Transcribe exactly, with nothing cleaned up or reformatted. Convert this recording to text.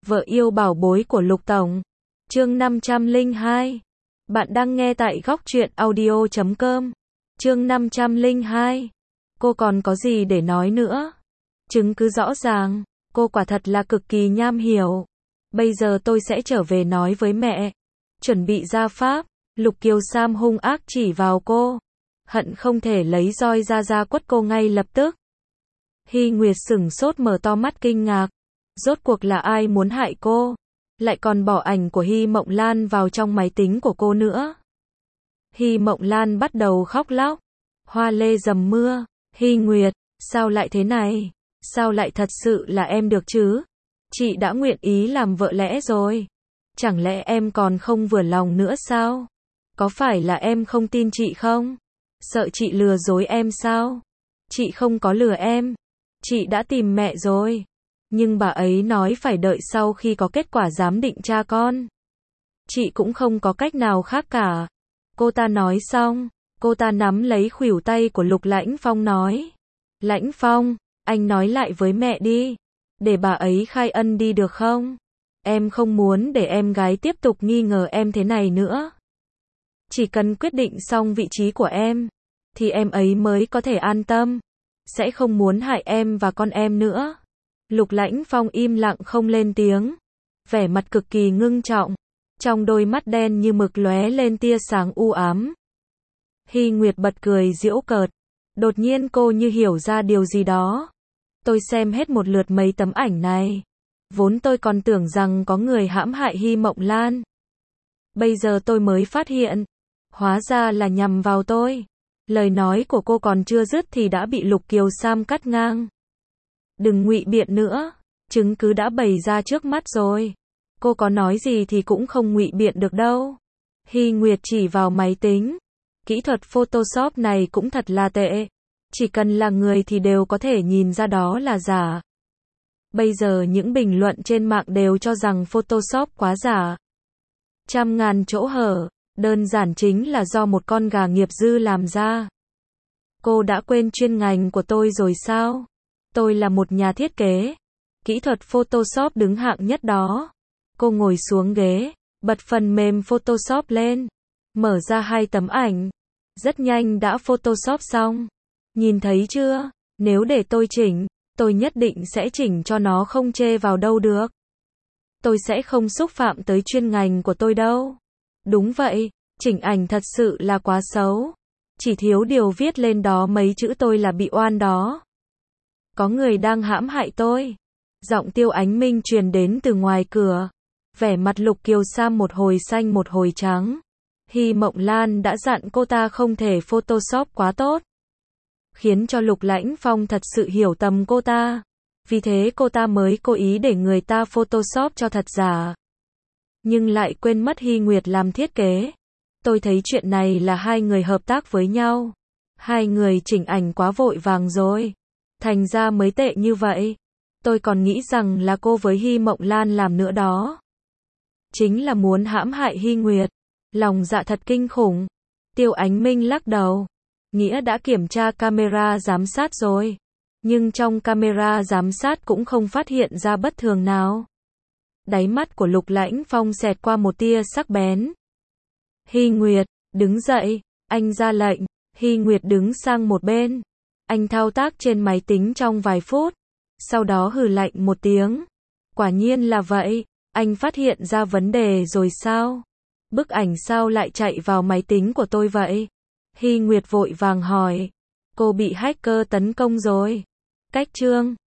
Vợ yêu bảo bối của Lục Tổng. Chương năm trăm lẻ hai. Bạn đang nghe tại góc truyện audio chấm com. Chương năm trăm lẻ hai. Cô còn có gì để nói nữa? Chứng cứ rõ ràng, cô quả thật là cực kỳ nham hiểm. Bây giờ tôi sẽ trở về nói với mẹ. Chuẩn bị ra pháp, Lục Kiều Sam hung ác chỉ vào cô. Hận không thể lấy roi ra ra quất cô ngay lập tức. Hy Nguyệt sửng sốt mở to mắt kinh ngạc. Rốt cuộc là ai muốn hại cô? Lại còn bỏ ảnh của Hy Mộng Lan vào trong máy tính của cô nữa. Hy Mộng Lan bắt đầu khóc lóc. Hoa lê dầm mưa. Hy Nguyệt, sao lại thế này? Sao lại thật sự là em được chứ? Chị đã nguyện ý làm vợ lẽ rồi. Chẳng lẽ em còn không vừa lòng nữa sao? Có phải là em không tin chị không? Sợ chị lừa dối em sao? Chị không có lừa em. Chị đã tìm mẹ rồi. Nhưng bà ấy nói phải đợi sau khi có kết quả giám định cha con. Chị cũng không có cách nào khác cả. Cô ta nói xong, cô ta nắm lấy khuỷu tay của Lục Lãnh Phong nói. Lãnh Phong, anh nói lại với mẹ đi. Để bà ấy khai ân đi được không? Em không muốn để em gái tiếp tục nghi ngờ em thế này nữa. Chỉ cần quyết định xong vị trí của em, thì em ấy mới có thể an tâm. Sẽ không muốn hại em và con em nữa. Lục Lãnh Phong im lặng không lên tiếng. Vẻ mặt cực kỳ ngưng trọng. Trong đôi mắt đen như mực lóe lên tia sáng u ám. Hy Nguyệt bật cười giễu cợt. Đột nhiên cô như hiểu ra điều gì đó. Tôi xem hết một lượt mấy tấm ảnh này. Vốn tôi còn tưởng rằng có người hãm hại Hy Mộng Lan. Bây giờ tôi mới phát hiện. Hóa ra là nhằm vào tôi. Lời nói của cô còn chưa dứt thì đã bị Lục Kiều Sam cắt ngang. Đừng ngụy biện nữa. Chứng cứ đã bày ra trước mắt rồi. Cô có nói gì thì cũng không ngụy biện được đâu. Hy Nguyệt chỉ vào máy tính. Kỹ thuật Photoshop này cũng thật là tệ. Chỉ cần là người thì đều có thể nhìn ra đó là giả. Bây giờ những bình luận trên mạng đều cho rằng Photoshop quá giả. Trăm ngàn chỗ hở, đơn giản chính là do một con gà nghiệp dư làm ra. Cô đã quên chuyên ngành của tôi rồi sao? Tôi là một nhà thiết kế. Kỹ thuật Photoshop đứng hạng nhất đó. Cô ngồi xuống ghế, bật phần mềm Photoshop lên. Mở ra hai tấm ảnh. Rất nhanh đã Photoshop xong. Nhìn thấy chưa? Nếu để tôi chỉnh, tôi nhất định sẽ chỉnh cho nó không chê vào đâu được. Tôi sẽ không xúc phạm tới chuyên ngành của tôi đâu. Đúng vậy, chỉnh ảnh thật sự là quá xấu. Chỉ thiếu điều viết lên đó mấy chữ tôi là bị oan đó. Có người đang hãm hại tôi. Giọng Tiêu Ánh Minh truyền đến từ ngoài cửa. Vẻ mặt Lục Kiều Sam một hồi xanh một hồi trắng. Hy Mộng Lan đã dặn cô ta không thể Photoshop quá tốt. Khiến cho Lục Lãnh Phong thật sự hiểu tầm cô ta. Vì thế cô ta mới cố ý để người ta Photoshop cho thật giả. Nhưng lại quên mất Hy Nguyệt làm thiết kế. Tôi thấy chuyện này là hai người hợp tác với nhau. Hai người chỉnh ảnh quá vội vàng rồi. Thành ra mới tệ như vậy. Tôi còn nghĩ rằng là cô với Hy Mộng Lan làm nữa đó. Chính là muốn hãm hại Hy Nguyệt. Lòng dạ thật kinh khủng. Tiêu Ánh Minh lắc đầu. Nghĩa đã kiểm tra camera giám sát rồi. Nhưng trong camera giám sát cũng không phát hiện ra bất thường nào. Đáy mắt của Lục Lãnh Phong xẹt qua một tia sắc bén. Hy Nguyệt, đứng dậy. Anh ra lệnh. Hy Nguyệt đứng sang một bên. Anh thao tác trên máy tính trong vài phút. Sau đó hừ lạnh một tiếng. Quả nhiên là vậy. Anh phát hiện ra vấn đề rồi sao? Bức ảnh sao lại chạy vào máy tính của tôi vậy? Hy Nguyệt vội vàng hỏi. Cô bị hacker tấn công rồi. Cách chương